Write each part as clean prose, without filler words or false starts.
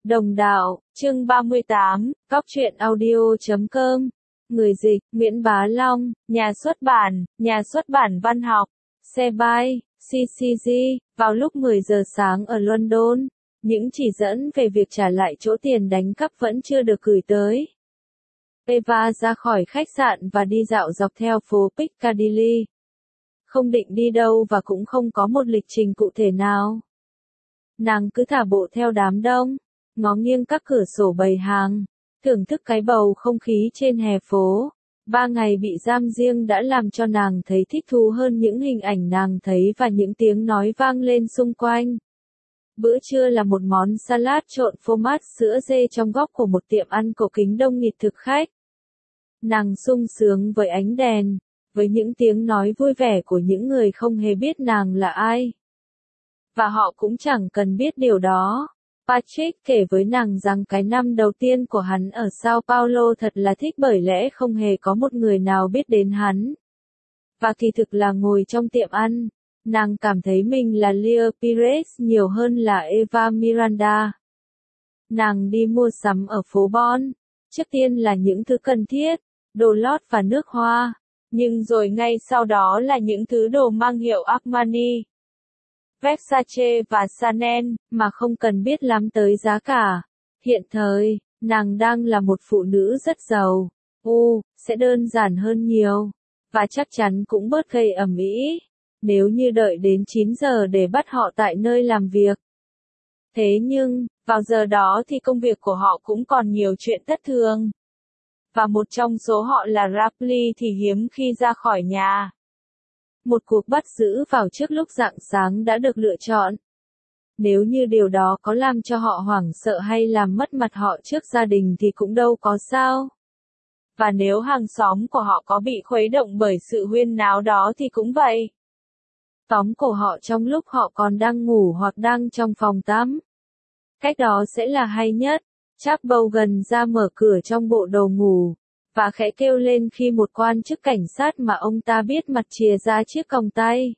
Đồng đạo, chương 38, Cóc truyện audio.com. Người dịch, Nguyễn Bá Long, nhà xuất bản văn học, xe bay, CCG, vào lúc 10 giờ sáng ở London. Những chỉ dẫn về việc trả lại chỗ tiền đánh cắp vẫn chưa được gửi tới. Eva ra khỏi khách sạn và đi dạo dọc theo phố Piccadilly. Không định đi đâu và cũng không có một lịch trình cụ thể nào. Nàng cứ thả bộ theo đám đông, ngó nghiêng các cửa sổ bày hàng, thưởng thức cái bầu không khí trên hè phố. 3 ngày bị giam riêng đã làm cho nàng thấy thích thú hơn những hình ảnh nàng thấy và những tiếng nói vang lên xung quanh. Bữa trưa là một món salad trộn phô mát sữa dê trong góc của một tiệm ăn cổ kính đông nghịt thực khách. Nàng sung sướng với ánh đèn, với những tiếng nói vui vẻ của những người không hề biết nàng là ai. Và họ cũng chẳng cần biết điều đó. Patrick kể với nàng rằng cái năm đầu tiên của hắn ở Sao Paulo thật là thích bởi lẽ không hề có một người nào biết đến hắn. Và kỳ thực là ngồi trong tiệm ăn, nàng cảm thấy mình là Leah Pires nhiều hơn là Eva Miranda. Nàng đi mua sắm ở phố Bon, trước tiên là những thứ cần thiết, đồ lót và nước hoa, nhưng rồi ngay sau đó là những thứ đồ mang hiệu Armani, Versace và Chanel, mà không cần biết lắm tới giá cả. Hiện thời, nàng đang là một phụ nữ rất giàu. Sẽ đơn giản hơn nhiều. Và chắc chắn cũng bớt gây ầm ĩ, nếu như đợi đến 9 giờ để bắt họ tại nơi làm việc. Thế nhưng, vào giờ đó thì công việc của họ cũng còn nhiều chuyện thất thường. Và một trong số họ là Rapley thì hiếm khi ra khỏi nhà. Một cuộc bắt giữ vào trước lúc rạng sáng đã được lựa chọn. Nếu như điều đó có làm cho họ hoảng sợ hay làm mất mặt họ trước gia đình thì cũng đâu có sao. Và nếu hàng xóm của họ có bị khuấy động bởi sự huyên náo đó thì cũng vậy. Tóm cổ họ trong lúc họ còn đang ngủ hoặc đang trong phòng tắm. Cách đó sẽ là hay nhất. Charles Bogan ra mở cửa trong bộ đồ ngủ, và khẽ kêu lên khi một quan chức cảnh sát mà ông ta biết mặt chìa ra chiếc còng tay.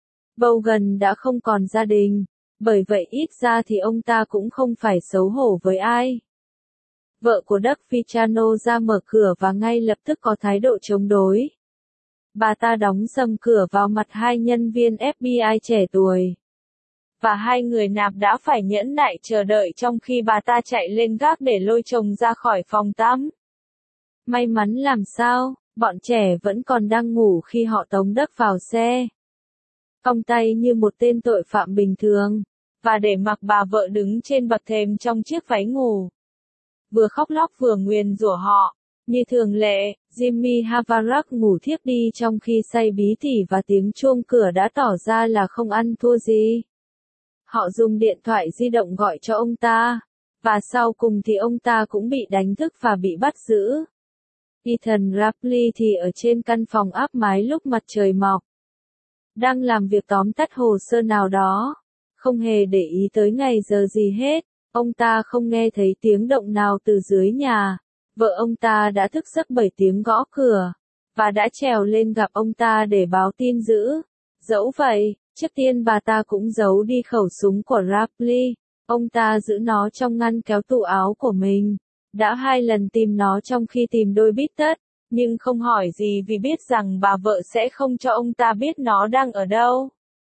Bogan đã không còn gia đình, bởi vậy ít ra thì ông ta cũng không phải xấu hổ với ai. Vợ của Doug Fichano ra mở cửa và ngay lập tức có thái độ chống đối. Bà ta đóng sầm cửa vào mặt hai nhân viên FBI trẻ tuổi. Và hai người nạp đã phải nhẫn nại chờ đợi trong khi bà ta chạy lên gác để lôi chồng ra khỏi phòng tắm. May mắn làm sao, bọn trẻ vẫn còn đang ngủ khi họ tống Doug vào xe. Cong tay như một tên tội phạm bình thường, và để mặc bà vợ đứng trên bậc thềm trong chiếc váy ngủ. Vừa khóc lóc vừa nguyền rủa họ. Như thường lệ, Jimmy Havarak ngủ thiếp đi trong khi say bí tỉ và tiếng chuông cửa đã tỏ ra là không ăn thua gì. Họ dùng điện thoại di động gọi cho ông ta, và sau cùng thì ông ta cũng bị đánh thức và bị bắt giữ. Ethan Rapley thì ở trên căn phòng áp mái lúc mặt trời mọc, đang làm việc tóm tắt hồ sơ nào đó, không hề để ý tới ngày giờ gì hết. Ông ta không nghe thấy tiếng động nào từ dưới nhà. Vợ ông ta đã thức giấc bởi tiếng gõ cửa, và đã trèo lên gặp ông ta để báo tin dữ. Dẫu vậy, trước tiên bà ta cũng giấu đi khẩu súng của Rapley. Ông ta giữ nó trong ngăn kéo tủ áo của mình. Đã 2 lần tìm nó trong khi tìm đôi bít tất, nhưng không hỏi gì vì biết rằng bà vợ sẽ không cho ông ta biết nó đang ở đâu.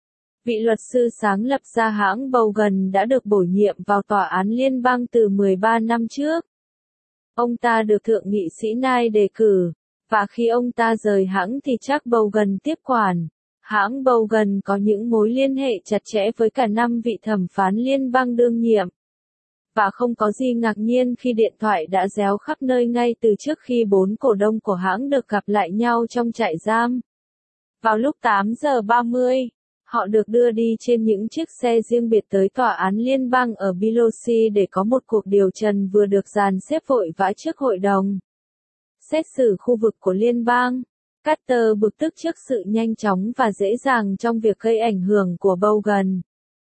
Vị luật sư sáng lập ra hãng Bogan đã được bổ nhiệm vào tòa án liên bang từ 13 năm trước. Ông ta được thượng nghị sĩ Nye đề cử, và khi ông ta rời hãng thì Charles Bogan tiếp quản. Hãng Bogan có những mối liên hệ chặt chẽ với cả 5 vị thẩm phán liên bang đương nhiệm. Và không có gì ngạc nhiên khi điện thoại đã réo khắp nơi ngay từ trước khi 4 cổ đông của hãng được gặp lại nhau trong trại giam. Vào lúc 8 giờ 30, họ được đưa đi trên những chiếc xe riêng biệt tới tòa án liên bang ở Biloxi để có một cuộc điều trần vừa được dàn xếp vội vã trước hội đồng xét xử khu vực của liên bang. Carter bực tức trước sự nhanh chóng và dễ dàng trong việc gây ảnh hưởng của Bogan.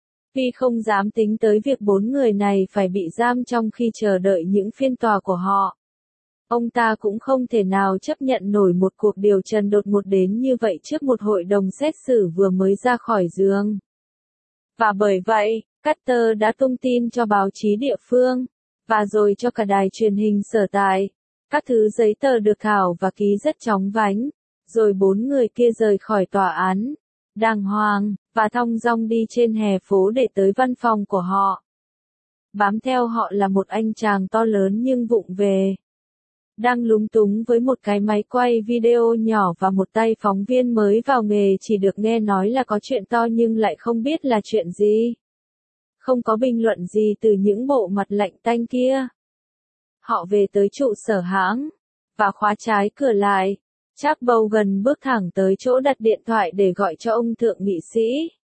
Vì không dám tính tới việc 4 người này phải bị giam trong khi chờ đợi những phiên tòa của họ. Ông ta cũng không thể nào chấp nhận nổi một cuộc điều trần đột ngột đến như vậy trước một hội đồng xét xử vừa mới ra khỏi giường. Và bởi vậy, Carter đã tung tin cho báo chí địa phương. và rồi cho cả đài truyền hình sở tại. Các thứ giấy tờ được thảo và ký rất chóng vánh, rồi 4 người kia rời khỏi tòa án, đàng hoàng, và thong dong đi trên hè phố để tới văn phòng của họ. Bám theo họ là một anh chàng to lớn nhưng vụng về, đang lúng túng với một cái máy quay video nhỏ và một tay phóng viên mới vào nghề chỉ được nghe nói là có chuyện to nhưng lại không biết là chuyện gì. Không có bình luận gì từ những bộ mặt lạnh tanh kia. Họ về tới trụ sở hãng, và khóa trái cửa lại. Charles Bogan bước thẳng tới chỗ đặt điện thoại để gọi cho ông thượng nghị sĩ.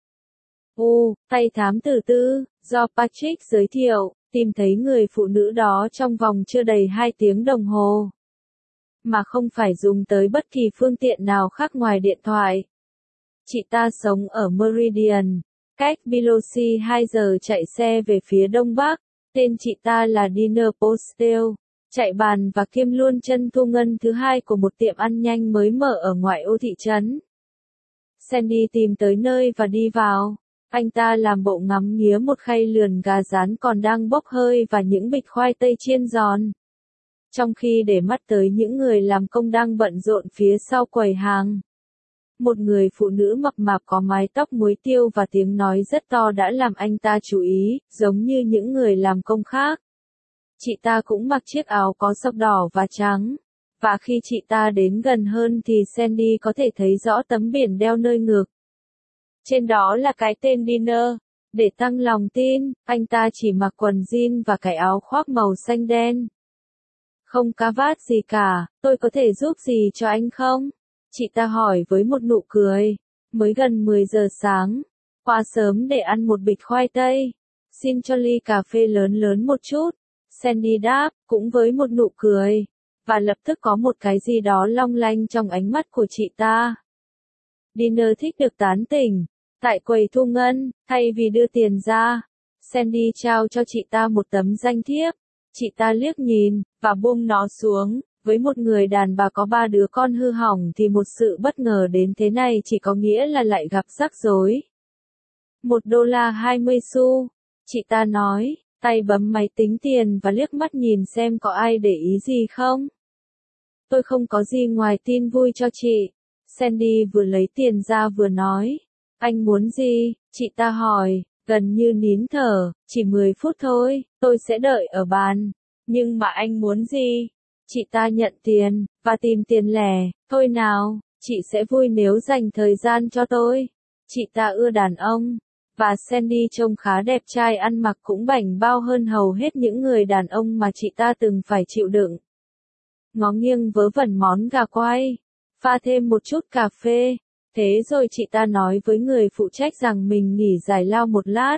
Tay thám tử tư, do Patrick giới thiệu, tìm thấy người phụ nữ đó trong vòng chưa đầy 2 tiếng đồng hồ. Mà không phải dùng tới bất kỳ phương tiện nào khác ngoài điện thoại. Chị ta sống ở Meridian, cách Biloxi 2 giờ chạy xe về phía đông bắc. Tên chị ta là Dina Postel, chạy bàn và kiêm luôn chân thu ngân thứ hai của một tiệm ăn nhanh mới mở ở ngoại ô thị trấn. Sandy tìm tới nơi và đi vào. Anh ta làm bộ ngắm nghía một khay lườn gà rán còn đang bốc hơi và những bịch khoai tây chiên giòn. Trong khi để mắt tới những người làm công đang bận rộn phía sau quầy hàng. Một người phụ nữ mập mạp có mái tóc muối tiêu và tiếng nói rất to đã làm anh ta chú ý, giống như những người làm công khác. Chị ta cũng mặc chiếc áo có sọc đỏ và trắng. Và khi chị ta đến gần hơn thì Sandy có thể thấy rõ tấm biển đeo nơi ngực. Trên đó là cái tên Dina. Để tăng lòng tin, anh ta chỉ mặc quần jean và cái áo khoác màu xanh đen. Không cà vạt gì cả, tôi có thể giúp gì cho anh không? Chị ta hỏi với một nụ cười. Mới gần 10 giờ sáng. Quá sớm để ăn một bịch khoai tây. Xin cho ly cà phê lớn lớn một chút. Sandy đáp, cũng với một nụ cười. Và lập tức có một cái gì đó long lanh trong ánh mắt của chị ta. Dina thích được tán tỉnh. Tại quầy thu ngân, thay vì đưa tiền ra, Sandy trao cho chị ta một tấm danh thiếp. Chị ta liếc nhìn, và buông nó xuống. Với một người đàn bà có 3 đứa con hư hỏng thì một sự bất ngờ đến thế này chỉ có nghĩa là lại gặp rắc rối. $1.20, chị ta nói, tay bấm máy tính tiền và liếc mắt nhìn xem có ai để ý gì không. Tôi không có gì ngoài tin vui cho chị. Sandy vừa lấy tiền ra vừa nói. Anh muốn gì? Chị ta hỏi, gần như nín thở, chỉ 10 phút thôi, tôi sẽ đợi ở bàn. Nhưng mà anh muốn gì? Chị ta nhận tiền, và tìm tiền lẻ, thôi nào, chị sẽ vui nếu dành thời gian cho tôi. Chị ta ưa đàn ông, và Sandy trông khá đẹp trai ăn mặc cũng bảnh bao hơn hầu hết những người đàn ông mà chị ta từng phải chịu đựng. Ngó nghiêng vớ vẩn món gà quay, pha thêm một chút cà phê. Thế rồi chị ta nói với người phụ trách rằng mình nghỉ giải lao một lát.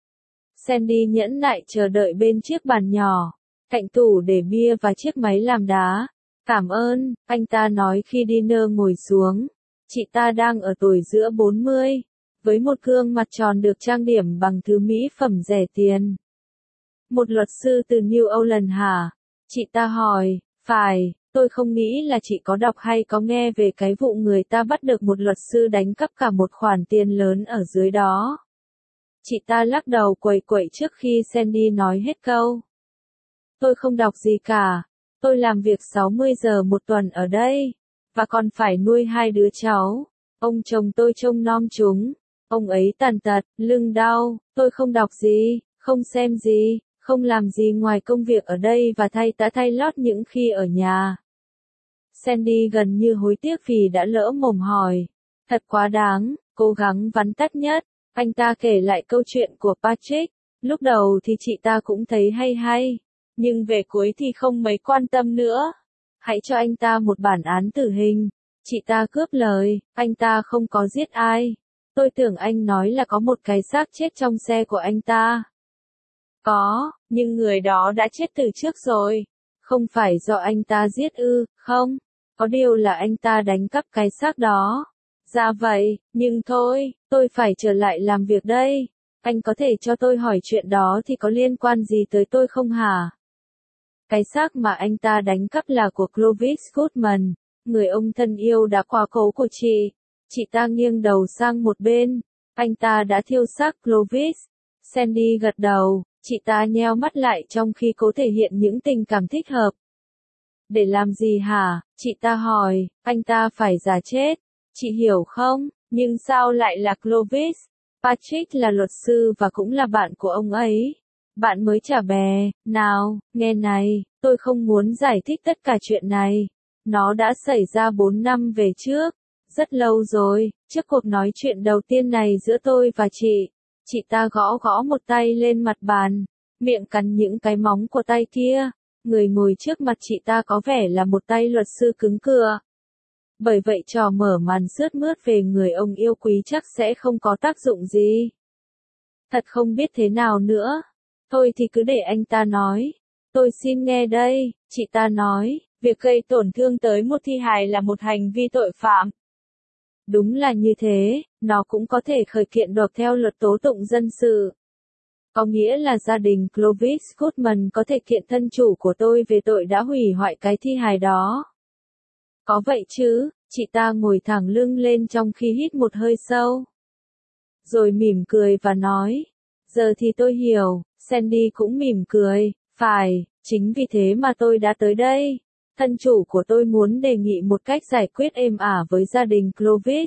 Sandy nhẫn nại chờ đợi bên chiếc bàn nhỏ, cạnh tủ để bia và chiếc máy làm đá. Cảm ơn, anh ta nói khi Dina ngồi xuống. Chị ta đang ở tuổi giữa 40, với một gương mặt tròn được trang điểm bằng thứ mỹ phẩm rẻ tiền. Một luật sư từ New Orleans hả? Chị ta hỏi, phải. Tôi không nghĩ là chị có đọc hay có nghe về cái vụ người ta bắt được một luật sư đánh cắp cả một khoản tiền lớn ở dưới đó. Chị ta lắc đầu quẩy quẩy trước khi Sandy nói hết câu. Tôi không đọc gì cả. Tôi làm việc 60 giờ một tuần ở đây. Và còn phải nuôi 2 đứa cháu. Ông chồng tôi trông nom chúng. Ông ấy tàn tật, lưng đau. Tôi không đọc gì, không xem gì, không làm gì ngoài công việc ở đây và thay lót những khi ở nhà. Sandy gần như hối tiếc vì đã lỡ mồm hỏi. Thật quá đáng, cố gắng vắn tắt nhất. Anh ta kể lại câu chuyện của Patrick. Lúc đầu thì chị ta cũng thấy hay. Nhưng về cuối thì không mấy quan tâm nữa. Hãy cho anh ta một bản án tử hình. Chị ta cướp lời, anh ta không có giết ai. Tôi tưởng anh nói là có một cái xác chết trong xe của anh ta. Có, nhưng người đó đã chết từ trước rồi. Không phải do anh ta giết ư, không? Có điều là anh ta đánh cắp cái xác đó. Dạ vậy, nhưng thôi, tôi phải trở lại làm việc đây. Anh có thể cho tôi hỏi chuyện đó thì có liên quan gì tới tôi không hả? Cái xác mà anh ta đánh cắp là của Clovis Goodman, người ông thân yêu đã qua cố của chị. Chị ta nghiêng đầu sang một bên. Anh ta đã thiêu xác Clovis. Sandy gật đầu. Chị ta nheo mắt lại trong khi cố thể hiện những tình cảm thích hợp. Để làm gì hả? Chị ta hỏi, anh ta phải giả chết. Chị hiểu không? Nhưng sao lại là Clovis? Patrick là luật sư và cũng là bạn của ông ấy. Bạn mới chả bè, nào, nghe này, tôi không muốn giải thích tất cả chuyện này. Nó đã xảy ra 4 năm về trước. Rất lâu rồi, trước cuộc nói chuyện đầu tiên này giữa tôi và chị. Chị ta gõ gõ một tay lên mặt bàn, miệng cắn những cái móng của tay kia. Người ngồi trước mặt chị ta có vẻ là một tay luật sư cứng cựa. Bởi vậy trò mở màn sướt mướt về người ông yêu quý chắc sẽ không có tác dụng gì. Thật không biết thế nào nữa. Thôi thì cứ để anh ta nói. Tôi xin nghe đây, chị ta nói, việc gây tổn thương tới một thi hài là một hành vi tội phạm. Đúng là như thế, nó cũng có thể khởi kiện được theo luật tố tụng dân sự. Có nghĩa là gia đình Clovis Goodman có thể kiện thân chủ của tôi về tội đã hủy hoại cái thi hài đó. Có vậy chứ, chị ta ngồi thẳng lưng lên trong khi hít một hơi sâu. Rồi mỉm cười và nói, giờ thì tôi hiểu. Sandy cũng mỉm cười, phải, chính vì thế mà tôi đã tới đây. Thân chủ của tôi muốn đề nghị một cách giải quyết êm ả với gia đình Clovis.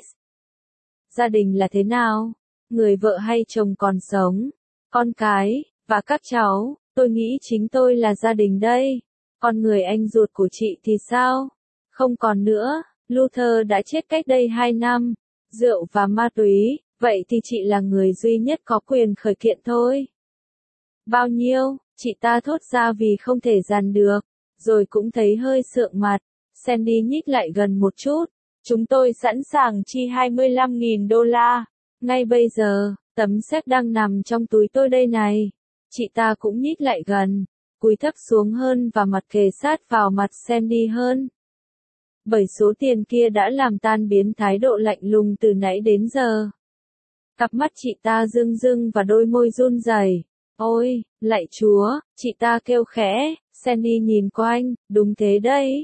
Gia đình là thế nào? Người vợ hay chồng còn sống? Con cái, và các cháu, tôi nghĩ chính tôi là gia đình đây. Còn người anh ruột của chị thì sao? Không còn nữa, Luther đã chết cách đây 2 năm. Rượu và ma túy, vậy thì chị là người duy nhất có quyền khởi kiện thôi. Bao nhiêu? Chị ta thốt ra vì không thể dằn được, rồi cũng thấy hơi sượng mặt. Sandy nhích lại gần một chút. Chúng tôi sẵn sàng chi $25.000. Ngay bây giờ, tấm séc đang nằm trong túi tôi đây này. Chị ta cũng nhích lại gần, cúi thấp xuống hơn và mặt kề sát vào mặt Sandy hơn. Bởi số tiền kia đã làm tan biến thái độ lạnh lùng từ nãy đến giờ. Cặp mắt chị ta rưng rưng và đôi môi run rẩy. Ôi, lạy Chúa, chị ta kêu khẽ. Sandy nhìn quanh, đúng thế đấy,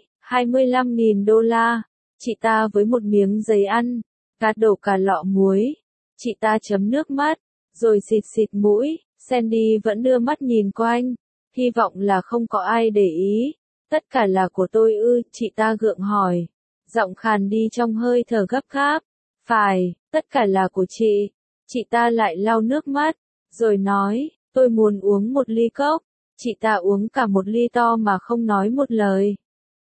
$25.000. Chị ta với một miếng giấy ăn, gạt đổ cả lọ muối. Chị ta chấm nước mắt, rồi xịt xịt mũi. Sandy vẫn đưa mắt nhìn quanh, hy vọng là không có ai để ý. Tất cả là của tôi ư? Chị ta gượng hỏi, giọng khàn đi trong hơi thở gấp gáp. Phải, tất cả là của chị. Chị ta lại lau nước mắt, rồi nói, tôi muốn uống một ly cốc. Chị ta uống cả một ly to mà không nói một lời.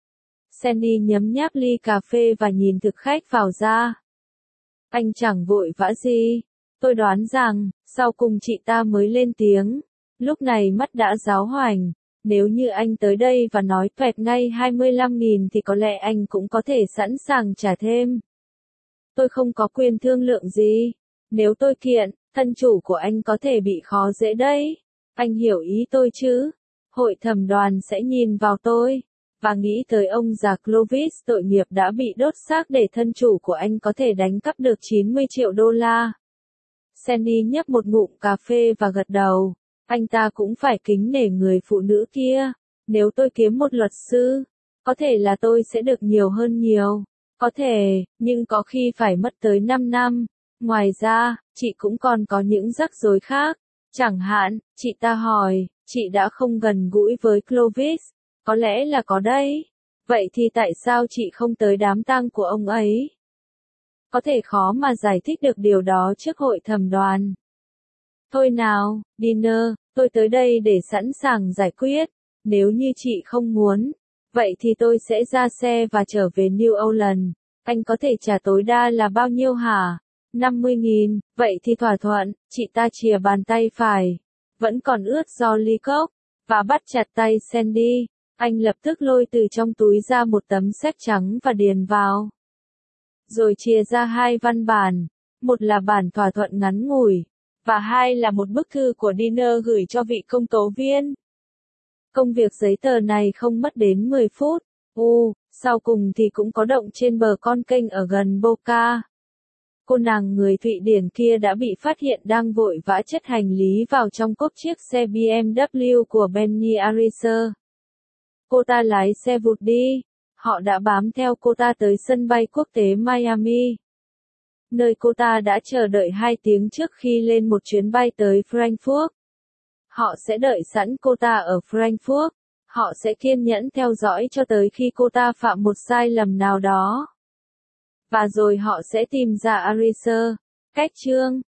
Sandy nhấm nháp ly cà phê và nhìn thực khách vào ra. Anh chẳng vội vã gì. Tôi đoán rằng, sau cùng chị ta mới lên tiếng. Lúc này mắt đã giáo hoành. Nếu như anh tới đây và nói toẹt ngay 25.000 thì có lẽ anh cũng có thể sẵn sàng trả thêm. Tôi không có quyền thương lượng gì. Nếu tôi kiện, thân chủ của anh có thể bị khó dễ đấy. Anh hiểu ý tôi chứ? Hội thẩm đoàn sẽ nhìn vào tôi, và nghĩ tới ông già Clovis tội nghiệp đã bị đốt xác để thân chủ của anh có thể đánh cắp được $90 triệu. Sandy nhấp một ngụm cà phê và gật đầu. Anh ta cũng phải kính nể người phụ nữ kia. Nếu tôi kiếm một luật sư, có thể là tôi sẽ được nhiều hơn nhiều. Có thể, nhưng có khi phải mất tới 5 năm. Ngoài ra, chị cũng còn có những rắc rối khác. Chẳng hạn, chị ta hỏi, chị đã không gần gũi với Clovis. Có lẽ là có đấy. Vậy thì tại sao chị không tới đám tang của ông ấy? Có thể khó mà giải thích được điều đó trước hội thẩm đoàn. Thôi nào, Dinner, tôi tới đây để sẵn sàng giải quyết. Nếu như chị không muốn, vậy thì tôi sẽ ra xe và trở về New Orleans. Anh có thể trả tối đa là bao nhiêu hả? 50.000, vậy thì thỏa thuận. Chị ta chìa bàn tay phải, vẫn còn ướt do ly cốc, và bắt chặt tay Sandy. Anh lập tức lôi từ trong túi ra một tấm séc trắng và điền vào. Rồi chia ra 2 văn bản. Một là bản thỏa thuận ngắn ngủi, và 2 là một bức thư của Dinner gửi cho vị công tố viên. Công việc giấy tờ này không mất đến 10 phút. Sau cùng thì cũng có động trên bờ con kênh ở gần Boca. Cô nàng người Thụy Điển kia đã bị phát hiện đang vội vã chất hành lý vào trong cốp chiếc xe BMW của Benny Ariser. Cô ta lái xe vụt đi. Họ đã bám theo cô ta tới sân bay quốc tế Miami, nơi cô ta đã chờ đợi 2 tiếng trước khi lên một chuyến bay tới Frankfurt. Họ sẽ đợi sẵn cô ta ở Frankfurt. Họ sẽ kiên nhẫn theo dõi cho tới khi cô ta phạm một sai lầm nào đó. Và rồi họ sẽ tìm ra Arisher. Cách chương